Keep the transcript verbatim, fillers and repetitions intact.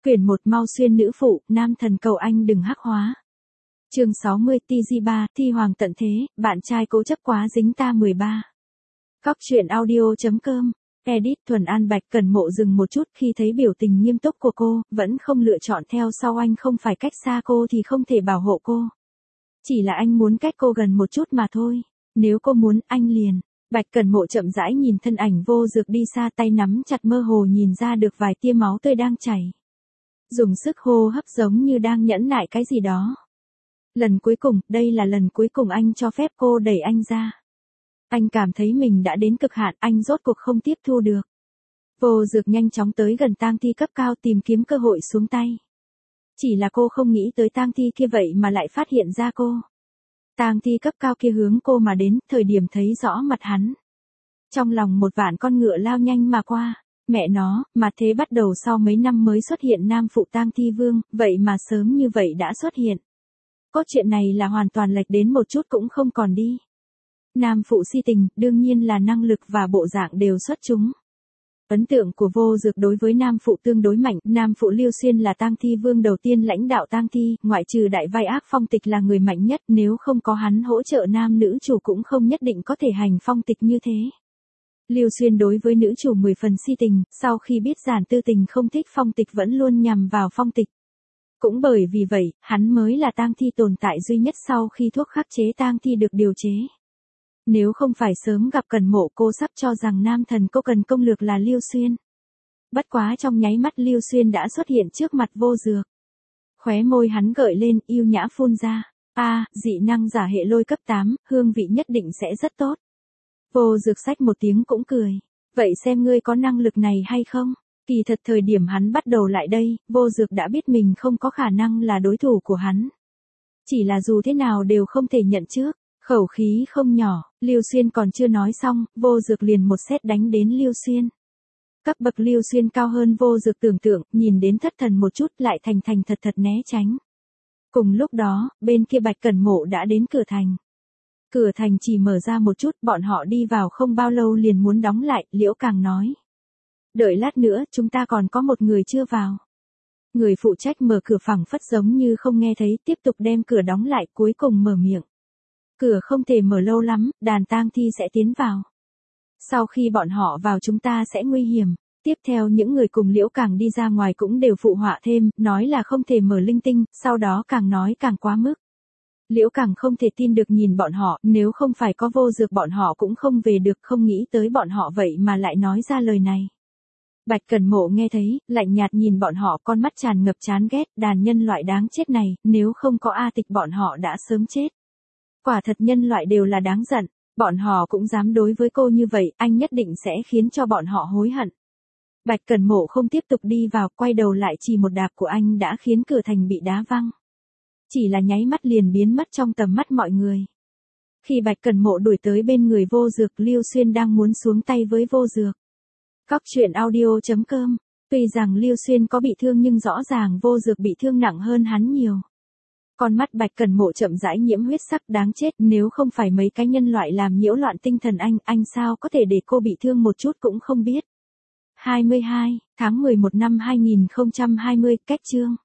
Quyển một Mau xuyên nữ phụ, nam thần cầu anh đừng hắc hóa. Chương sáu mươi T G ba, thi hoàng tận thế, bạn trai cố chấp quá dính ta mười ba. Góc truyện audio.com, edit Thuần An. Bạch Cẩn Mộ dừng một chút khi thấy biểu tình nghiêm túc của cô, vẫn không lựa chọn theo sau anh. Không phải cách xa cô thì không thể bảo hộ cô. Chỉ là anh muốn cách cô gần một chút mà thôi. Nếu cô muốn, anh liền. Bạch Cẩn Mộ chậm rãi nhìn thân ảnh Vô Dược đi xa, tay nắm chặt, mơ hồ nhìn ra được vài tia máu tươi đang chảy. Dùng sức hô hấp giống như đang nhẫn nại cái gì đó. Lần cuối cùng, đây là lần cuối cùng anh cho phép cô đẩy anh ra. Anh cảm thấy mình đã đến cực hạn, anh rốt cuộc không tiếp thu được. Vô Dược nhanh chóng tới gần tang thi cấp cao, tìm kiếm cơ hội xuống tay. Chỉ là cô không nghĩ tới tang thi kia vậy mà lại phát hiện ra cô. Tang thi cấp cao kia hướng cô mà đến, thời điểm thấy rõ mặt hắn. Trong lòng một vạn con ngựa lao nhanh mà qua. Mẹ nó, mà thế bắt đầu sau mấy năm mới xuất hiện nam phụ tang thi vương, vậy mà sớm như vậy đã xuất hiện. Cốt truyện này là hoàn toàn lệch đến một chút cũng không còn đi. Nam phụ si tình, đương nhiên là năng lực và bộ dạng đều xuất chúng. Ấn tượng của Vô Dược đối với nam phụ tương đối mạnh. Nam phụ Lưu Xuyên là tang thi vương đầu tiên lãnh đạo tang thi, ngoại trừ đại vai ác Phong Tịch là người mạnh nhất, nếu không có hắn hỗ trợ nam nữ chủ cũng không nhất định có thể hành Phong Tịch như thế. Lưu Xuyên đối với nữ chủ mười phần si tình, sau khi biết Giản Tư Tình không thích Phong Tịch vẫn luôn nhằm vào Phong Tịch. Cũng bởi vì vậy, hắn mới là tang thi tồn tại duy nhất sau khi thuốc khắc chế tang thi được điều chế. Nếu không phải sớm gặp Cẩn Mộ, cô sắp cho rằng nam thần cô cần công lược là Lưu Xuyên. Bất quá trong nháy mắt Lưu Xuyên đã xuất hiện trước mặt Vô Dược. Khóe môi hắn gợi lên, yêu nhã phun ra. A, à, dị năng giả hệ lôi cấp tám, hương vị nhất định sẽ rất tốt. Vô Dược xách một tiếng cũng cười. Vậy xem ngươi có năng lực này hay không? Kỳ thật thời điểm hắn bắt đầu lại đây, Vô Dược đã biết mình không có khả năng là đối thủ của hắn. Chỉ là dù thế nào đều không thể nhận trước. Khẩu khí không nhỏ, Lưu Xuyên còn chưa nói xong, Vô Dược liền một sét đánh đến Lưu Xuyên. Cấp bậc Lưu Xuyên cao hơn Vô Dược tưởng tượng, nhìn đến thất thần một chút lại thành thành thật thật né tránh. Cùng lúc đó, bên kia Bạch Cẩn Mộ đã đến cửa thành. Cửa thành chỉ mở ra một chút, bọn họ đi vào không bao lâu liền muốn đóng lại, Liễu Càng nói. Đợi lát nữa, chúng ta còn có một người chưa vào. Người phụ trách mở cửa phẳng phất giống như không nghe thấy, tiếp tục đem cửa đóng lại, cuối cùng mở miệng. Cửa không thể mở lâu lắm, đàn tang thi sẽ tiến vào. Sau khi bọn họ vào chúng ta sẽ nguy hiểm. Tiếp theo những người cùng Liễu Càng đi ra ngoài cũng đều phụ họa thêm, nói là không thể mở linh tinh, sau đó càng nói càng quá mức. Liễu Càng không thể tin được nhìn bọn họ, nếu không phải có Vô Dược bọn họ cũng không về được, không nghĩ tới bọn họ vậy mà lại nói ra lời này. Bạch Cẩn Mộ nghe thấy, lạnh nhạt nhìn bọn họ, con mắt tràn ngập chán ghét, đàn nhân loại đáng chết này, nếu không có A Tịch bọn họ đã sớm chết. Quả thật nhân loại đều là đáng giận, bọn họ cũng dám đối với cô như vậy, anh nhất định sẽ khiến cho bọn họ hối hận. Bạch Cẩn Mộ không tiếp tục đi vào, quay đầu lại, chỉ một đạp của anh đã khiến cửa thành bị đá văng. Chỉ là nháy mắt liền biến mất trong tầm mắt mọi người. Khi Bạch Cẩn Mộ đuổi tới bên người Vô Dược, Lưu Xuyên đang muốn xuống tay với Vô Dược. Góc truyện audio.com, tuy rằng Lưu Xuyên có bị thương nhưng rõ ràng Vô Dược bị thương nặng hơn hắn nhiều. Con mắt Bạch Cẩn Mộ chậm rãi nhiễm huyết sắc, đáng chết, nếu không phải mấy cái nhân loại làm nhiễu loạn tinh thần anh, anh sao có thể để cô bị thương một chút cũng không biết. hai mươi hai tháng mười một năm hai nghìn không trăm hai mươi, cách chương.